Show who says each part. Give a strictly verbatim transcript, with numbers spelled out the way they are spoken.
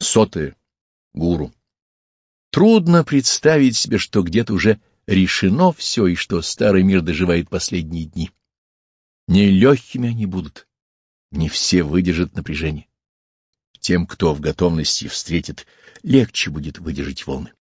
Speaker 1: Сотое. Гуру. Трудно представить себе, что где-то уже решено все, и что старый мир доживает последние дни. Нелегкими они будут, не все выдержат напряжение. Тем, кто в готовности встретит, легче будет выдержать волны.